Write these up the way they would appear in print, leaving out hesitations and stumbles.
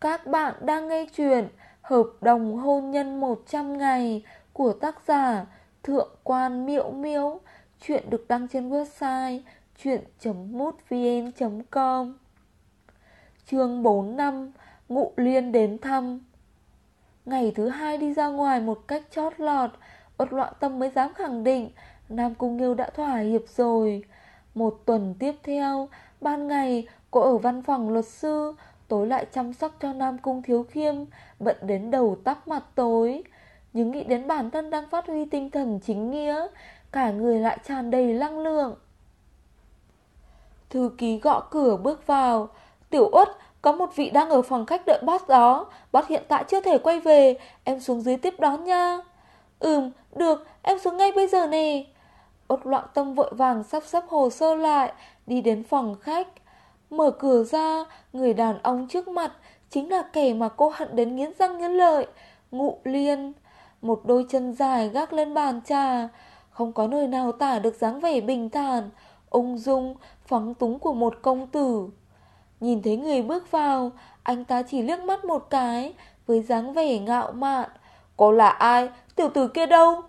Các bạn đang nghe chuyện Hợp đồng hôn nhân 100 ngày của tác giả Thượng quan Miễu Miễu. Chuyện được đăng trên website chuyện.mútvn.com. Chương 45. Ngụ Liên đến thăm. Ngày thứ hai đi ra ngoài một cách chót lọt, Uất Loạn Tâm mới dám khẳng định Nam Cung Nghiêu đã thỏa hiệp rồi. Một tuần tiếp theo, ban ngày cô ở văn phòng luật sư, tối lại chăm sóc cho Nam Cung Thiếu Khiêm, bận đến đầu tóc mặt tối. Nhưng nghĩ đến bản thân đang phát huy tinh thần chính nghĩa, cả người lại tràn đầy năng lượng. Thư ký gõ cửa bước vào. Tiểu Uất, có một vị đang ở phòng khách đợi boss đó. Boss hiện tại chưa thể quay về, em xuống dưới tiếp đón nha. Được, em xuống ngay bây giờ nè. Uất Loạn Tâm vội vàng sắp xếp hồ sơ lại, đi đến phòng khách. Mở cửa ra, người đàn ông trước mặt chính là kẻ mà cô hận đến nghiến răng nghiến lợi, Ngụ Liên. Một đôi chân dài gác lên bàn trà, không có nơi nào tả được dáng vẻ bình thản, ung dung, phóng túng của một công tử. Nhìn thấy người bước vào, anh ta chỉ liếc mắt một cái, với dáng vẻ ngạo mạn. Cô là ai? Tiểu tử kia đâu?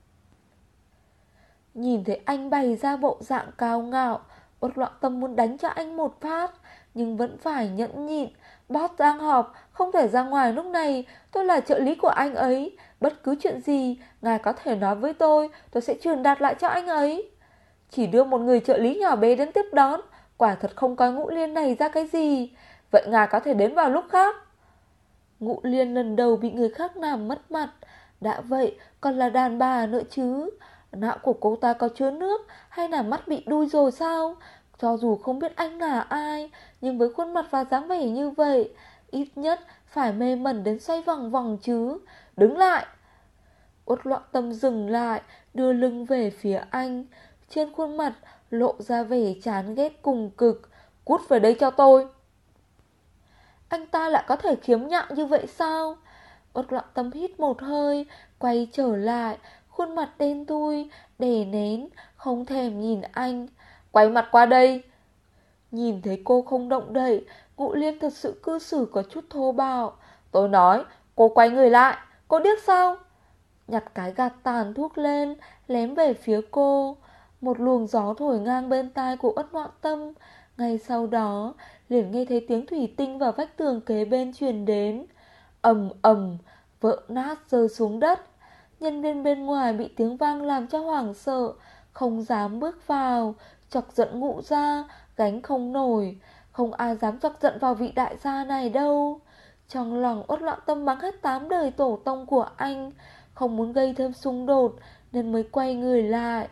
Nhìn thấy anh bày ra bộ dạng cao ngạo, Uất Loạn Tâm muốn đánh cho anh một phát, nhưng vẫn phải nhẫn nhịn. Boss đang họp, không thể ra ngoài lúc này. Tôi là trợ lý của anh ấy, bất cứ chuyện gì ngài có thể nói với tôi sẽ truyền đạt lại cho anh ấy. Chỉ đưa một người trợ lý nhỏ bé đến tiếp đón, quả thật không coi Ngụ Liên này ra cái gì. Vậy ngài có thể đến vào lúc khác. Ngụ Liên lần đầu bị người khác làm mất mặt, đã vậy còn là đàn bà nữa chứ. Não của cô ta có chứa nước hay là mắt bị đuôi rồi sao? Cho dù không biết anh là ai, nhưng với khuôn mặt và dáng vẻ như vậy, ít nhất phải mê mẩn đến xoay vòng vòng chứ. Đứng lại! Uất Loạn Tâm dừng lại, đưa lưng về phía anh. Trên khuôn mặt lộ ra vẻ chán ghét cùng cực. Cút về đây cho tôi! Anh ta lại có thể khiếm nhạo như vậy sao? Uất Loạn Tâm hít một hơi, quay trở lại, khuôn mặt đen thui, đè nén, không thèm nhìn anh. Quay mặt qua đây! Nhìn thấy cô không động đậy, Ngụ Liên thật sự cư xử có chút thô bạo. Tôi nói, cô quay người lại, cô điếc sao? Nhặt cái gạt tàn thuốc lên, lém về phía cô. Một luồng gió thổi ngang bên tai của Uất Loạn Tâm. Ngay sau đó, liền nghe thấy tiếng thủy tinh vào vách tường kế bên truyền đến. Ầm ầm, vỡ nát rơi xuống đất. Nhân viên bên ngoài bị tiếng vang làm cho hoảng sợ, không dám bước vào, chọc giận Ngụ gia, gánh không nổi. Không ai dám chọc giận vào vị đại gia này đâu. Trong lòng Uất Loạn Tâm mắng hết 8 đời tổ tông của anh, không muốn gây thêm xung đột nên mới quay người lại.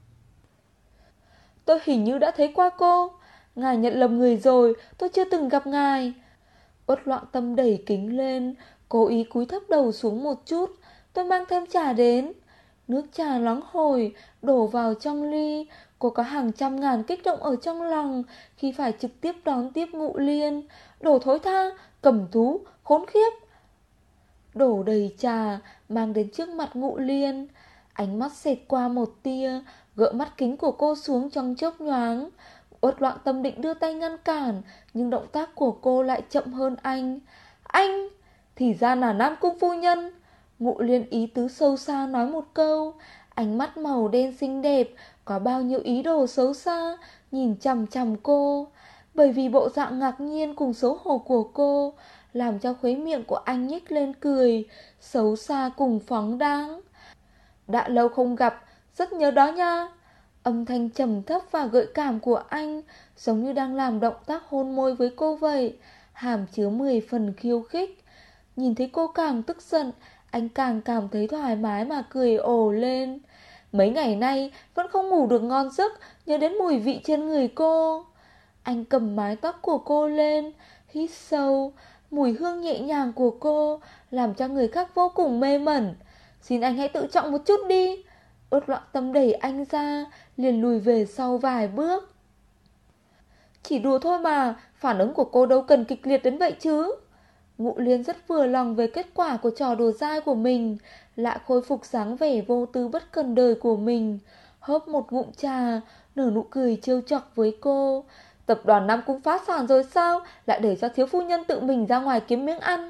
Tôi hình như đã thấy qua cô. Ngài nhận lầm người rồi, tôi chưa từng gặp ngài. Uất Loạn Tâm đẩy kính lên, cố ý cúi thấp đầu xuống một chút. Tôi mang thêm trà đến. Nước trà nóng hổi đổ vào trong ly. Cô có hàng trăm ngàn kích động ở trong lòng khi phải trực tiếp đón tiếp Ngụ Liên. Đồ thối tha, cầm thú, khốn khiếp. Đổ đầy trà mang đến trước mặt Ngụ Liên. Ánh mắt xẹt qua một tia, gỡ mắt kính của cô xuống trong chốc nhoáng. Uất Loạn Tâm định đưa tay ngăn cản, nhưng động tác của cô lại chậm hơn anh. Anh! Thì ra là Nam Cung phu nhân. Ngụ Liên ý tứ sâu xa nói một câu. Ánh mắt màu đen xinh đẹp, có bao nhiêu ý đồ xấu xa, nhìn chằm chằm cô. Bởi vì bộ dạng ngạc nhiên cùng xấu hổ của cô, làm cho khuấy miệng của anh nhếch lên cười, xấu xa cùng phóng đáng. Đã lâu không gặp, rất nhớ đó nha. Âm thanh trầm thấp và gợi cảm của anh giống như đang làm động tác hôn môi với cô vậy, hàm chứa 10 phần khiêu khích. Nhìn thấy cô càng tức giận, anh càng cảm thấy thoải mái mà cười ồ lên. Mấy ngày nay vẫn không ngủ được ngon giấc, nhớ đến mùi vị trên người cô. Anh cầm mái tóc của cô lên, hít sâu. Mùi hương nhẹ nhàng của cô làm cho người khác vô cùng mê mẩn. Xin anh hãy tự trọng một chút đi. Uất Loạn Tâm đẩy anh ra, liền lùi về sau vài bước. Chỉ đùa thôi mà, phản ứng của cô đâu cần kịch liệt đến vậy chứ. Ngụ Liên rất vừa lòng về kết quả của trò đùa dai của mình, lại khôi phục dáng vẻ vô tư bất cần đời của mình. Hớp một ngụm trà, nở nụ cười trêu chọc với cô. Tập đoàn Nam Cung phá sản rồi sao, lại để cho thiếu phu nhân tự mình ra ngoài kiếm miếng ăn?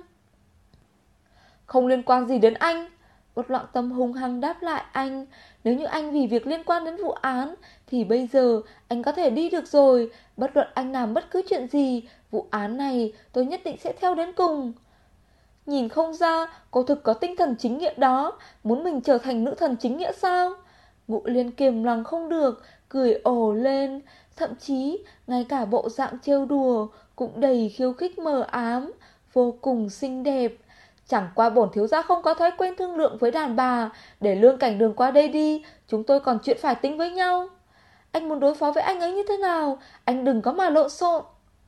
Không liên quan gì đến anh. Uất Loạn Tâm hung hăng đáp lại anh. Nếu như anh vì việc liên quan đến vụ án thì bây giờ anh có thể đi được rồi. Bất luận anh làm bất cứ chuyện gì, vụ án này tôi nhất định sẽ theo đến cùng. Nhìn không ra cô thực có tinh thần chính nghĩa đó. Muốn mình trở thành nữ thần chính nghĩa sao? Ngụ Liên kiềm lòng không được, cười ồ lên. Thậm chí ngay cả bộ dạng trêu đùa cũng đầy khiêu khích mờ ám, vô cùng xinh đẹp. Chẳng qua bổn thiếu gia không có thói quen thương lượng với đàn bà. Để Lương Cảnh Đường qua đây đi, chúng tôi còn chuyện phải tính với nhau. Anh muốn đối phó với anh ấy như thế nào? Anh đừng có mà lộn xộn.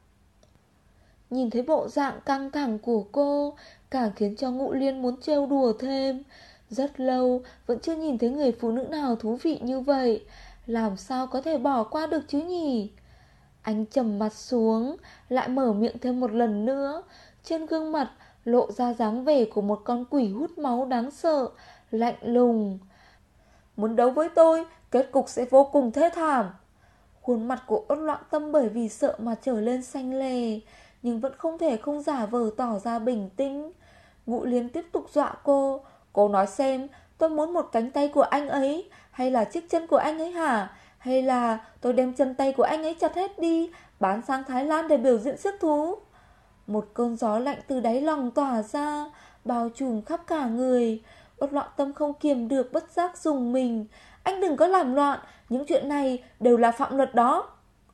Nhìn thấy bộ dạng căng thẳng của cô, càng khiến cho Ngụ Liên muốn trêu đùa thêm. Rất lâu vẫn chưa nhìn thấy người phụ nữ nào thú vị như vậy. Làm sao có thể bỏ qua được chứ nhỉ? Anh trầm mặt xuống, lại mở miệng thêm một lần nữa. Trên gương mặt lộ ra dáng vẻ của một con quỷ hút máu đáng sợ, lạnh lùng. Muốn đấu với tôi, kết cục sẽ vô cùng thê thảm. Khuôn mặt của Uất Loạn Tâm bởi vì sợ mà trở lên xanh lè, nhưng vẫn không thể không giả vờ tỏ ra bình tĩnh. Ngụ Liên tiếp tục dọa cô. Cô nói xem, tôi muốn một cánh tay của anh ấy, hay là chiếc chân của anh ấy hả? Hay là tôi đem chân tay của anh ấy chặt hết đi, bán sang Thái Lan để biểu diễn xiếc thú? Một cơn gió lạnh từ đáy lòng tỏa ra, bao trùm khắp cả người. Uất Loạn Tâm không kiềm được bất giác rùng mình. Anh đừng có làm loạn, những chuyện này đều là phạm luật đó.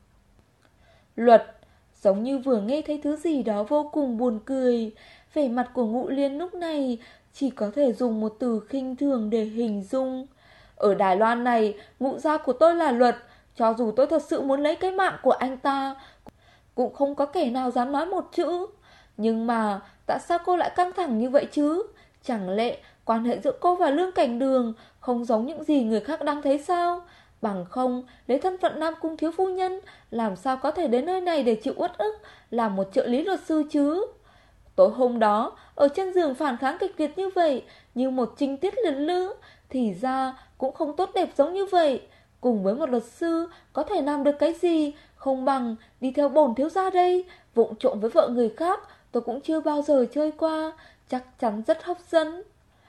Luật? Giống như vừa nghe thấy thứ gì đó vô cùng buồn cười. Vẻ mặt của Ngụ Liên lúc này chỉ có thể dùng một từ khinh thường để hình dung. Ở Đài Loan này, Ngụ gia của tôi là luật. Cho dù tôi thật sự muốn lấy cái mạng của anh ta, cũng không có kẻ nào dám nói một chữ. Nhưng mà tại sao cô lại căng thẳng như vậy chứ? Chẳng lẽ quan hệ giữa cô và Lương Cảnh Đường không giống những gì người khác đang thấy sao? Bằng không, lấy thân phận Nam Cung thiếu phu nhân, làm sao có thể đến nơi này để chịu uất ức, làm một trợ lý luật sư chứ? Tối hôm đó, ở trên giường phản kháng kịch liệt như vậy, như một trinh tiết liệt lữ, thì ra cũng không tốt đẹp giống như vậy. Cùng với một luật sư, có thể làm được cái gì, không bằng đi theo bổn thiếu gia đây. Vụng trộm với vợ người khác, tôi cũng chưa bao giờ chơi qua, chắc chắn rất hấp dẫn.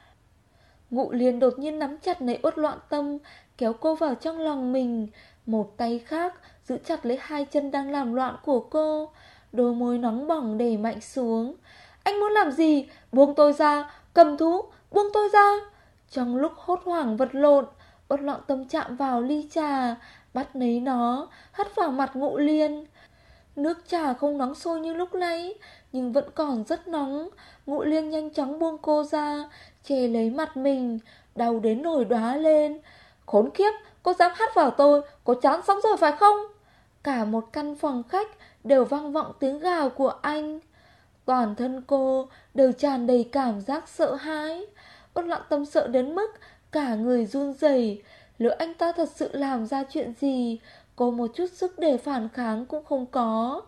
Ngụ Liên đột nhiên nắm chặt lấy Uất Loạn Tâm, kéo cô vào trong lòng mình. Một tay khác giữ chặt lấy hai chân đang làm loạn của cô. Đôi môi nóng bỏng đè mạnh xuống. Anh muốn làm gì? Buông tôi ra, cầm thú, buông tôi ra. Trong lúc hốt hoảng vật lộn, Uất Loạn Tâm chạm vào ly trà, bắt lấy nó, hất vào mặt Ngụ Liên. Nước trà không nóng sôi như lúc nãy, nhưng vẫn còn rất nóng. Ngụ Liên nhanh chóng buông cô ra, che lấy mặt mình, đau đến nổi đóa lên. Khốn kiếp, cô dám hắt vào tôi, cô chán sống rồi phải không? Cả một căn phòng khách đều vang vọng tiếng gào của anh. Toàn thân cô đều tràn đầy cảm giác sợ hãi. Uất Loạn Tâm sợ đến mức cả người run rẩy. Lỡ anh ta thật sự làm ra chuyện gì, cô một chút sức để phản kháng cũng không có.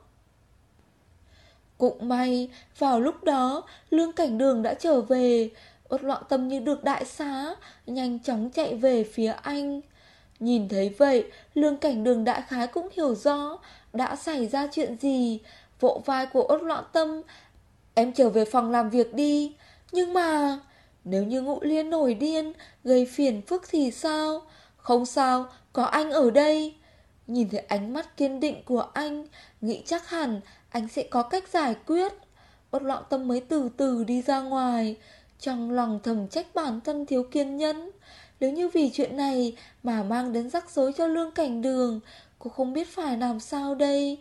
Cũng may, vào lúc đó, Lương Cảnh Đường đã trở về. Uất Loạn Tâm như được đại xá, nhanh chóng chạy về phía anh. Nhìn thấy vậy, Lương Cảnh Đường đại khái cũng hiểu rõ đã xảy ra chuyện gì. Vỗ vai của Uất Loạn Tâm, em trở về phòng làm việc đi. Nhưng mà, nếu như Ngụ Liên nổi điên, gây phiền phức thì sao? Không sao, có anh ở đây. Nhìn thấy ánh mắt kiên định của anh, nghĩ chắc hẳn anh sẽ có cách giải quyết. Uất Loạn Tâm mới từ từ đi ra ngoài, trong lòng thầm trách bản thân thiếu kiên nhẫn. Nếu như vì chuyện này mà mang đến rắc rối cho Lương Cảnh Đường, cô không biết phải làm sao đây.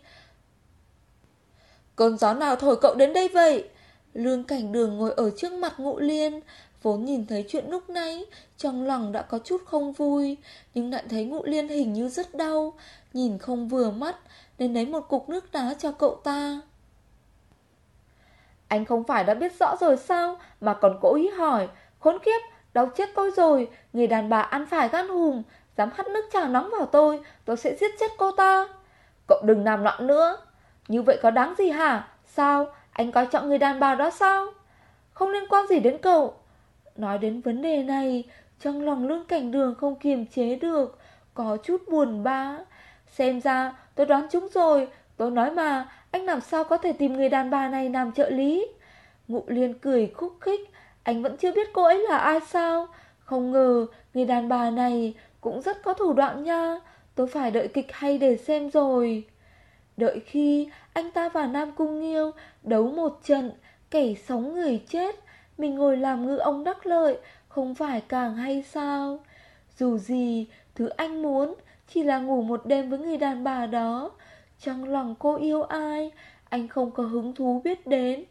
Cơn gió nào thổi cậu đến đây vậy? Lương Cảnh Đường ngồi ở trước mặt Ngụ Liên, vốn nhìn thấy chuyện lúc nãy, trong lòng đã có chút không vui, nhưng lại thấy Ngụ Liên hình như rất đau, nhìn không vừa mắt, nên lấy một cục nước đá cho cậu ta. Anh không phải đã biết rõ rồi sao, mà còn cố ý hỏi. Khốn kiếp, đau chết tôi rồi. Người đàn bà ăn phải gan hùm, dám hắt nước trà nóng vào tôi sẽ giết chết cô ta. Cậu đừng làm loạn nữa. Như vậy có đáng gì hả? Sao, anh coi trọng người đàn bà đó sao? Không liên quan gì đến cậu. Nói đến vấn đề này, trong lòng Lương Cảnh Đường không kiềm chế được, có chút buồn bã. Xem ra tôi đoán trúng rồi, Tôi nói mà, anh làm sao có thể tìm người đàn bà này làm trợ lý? Ngụ Liên cười khúc khích. Anh vẫn chưa biết cô ấy là ai sao? Không ngờ người đàn bà này cũng rất có thủ đoạn nha. Tôi phải đợi kịch hay để xem rồi. Đợi khi anh ta và Nam Cung Nghiêu đấu một trận, kẻ sống người chết, mình ngồi làm ngư ông đắc lợi, không phải càng hay sao? Dù gì, thứ anh muốn chỉ là ngủ một đêm với người đàn bà đó. Trong lòng cô yêu ai, anh không có hứng thú biết đến.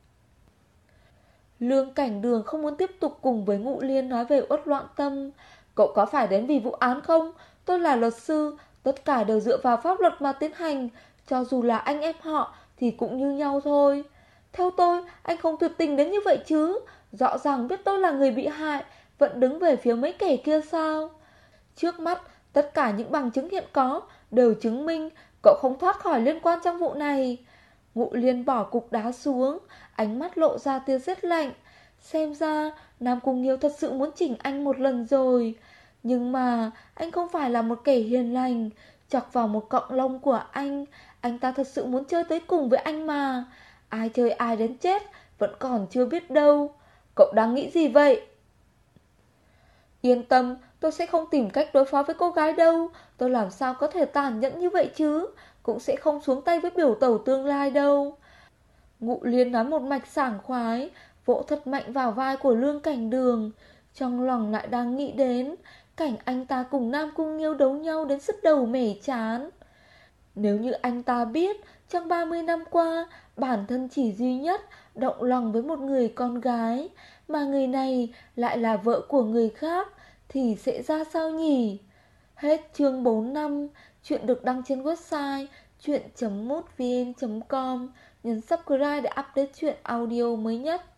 Lương Cảnh Đường không muốn tiếp tục cùng với Ngụ Liên nói về Uất Loạn Tâm. Cậu có phải đến vì vụ án không? Tôi là luật sư, tất cả đều dựa vào pháp luật mà tiến hành. Cho dù là anh em họ thì cũng như nhau thôi. Theo tôi, anh không tuyệt tình đến như vậy chứ. Rõ ràng biết tôi là người bị hại, vẫn đứng về phía mấy kẻ kia sao? Trước mắt, tất cả những bằng chứng hiện có đều chứng minh cậu không thoát khỏi liên quan trong vụ này. Ngụ Liên bỏ cục đá xuống, ánh mắt lộ ra tia rét lạnh. Xem ra Nam Cung Nghiêu thật sự muốn chỉnh anh một lần rồi. Nhưng mà anh không phải là một kẻ hiền lành. Chọc vào một cọng lông của anh ta thật sự muốn chơi tới cùng với anh mà. Ai chơi ai đến chết vẫn còn chưa biết đâu. Cậu đang nghĩ gì vậy? Yên tâm, tôi sẽ không tìm cách đối phó với cô gái đâu. Tôi làm sao có thể tàn nhẫn như vậy chứ? Cũng sẽ không xuống tay với biểu tẩu tương lai đâu. Ngụ Liên nói một mạch sảng khoái, vỗ thật mạnh vào vai của Lương Cảnh Đường. Trong lòng lại đang nghĩ đến cảnh anh ta cùng Nam Cung Nghiêu đấu nhau đến sứt đầu mẻ chán. Nếu như anh ta biết trong 30 năm qua bản thân chỉ duy nhất động lòng với một người con gái, mà người này lại là vợ của người khác, thì sẽ ra sao nhỉ? Hết chương 4 năm. Chuyện được đăng trên website chuyện.mútvn.com. Nhấn subscribe để update chuyện audio mới nhất.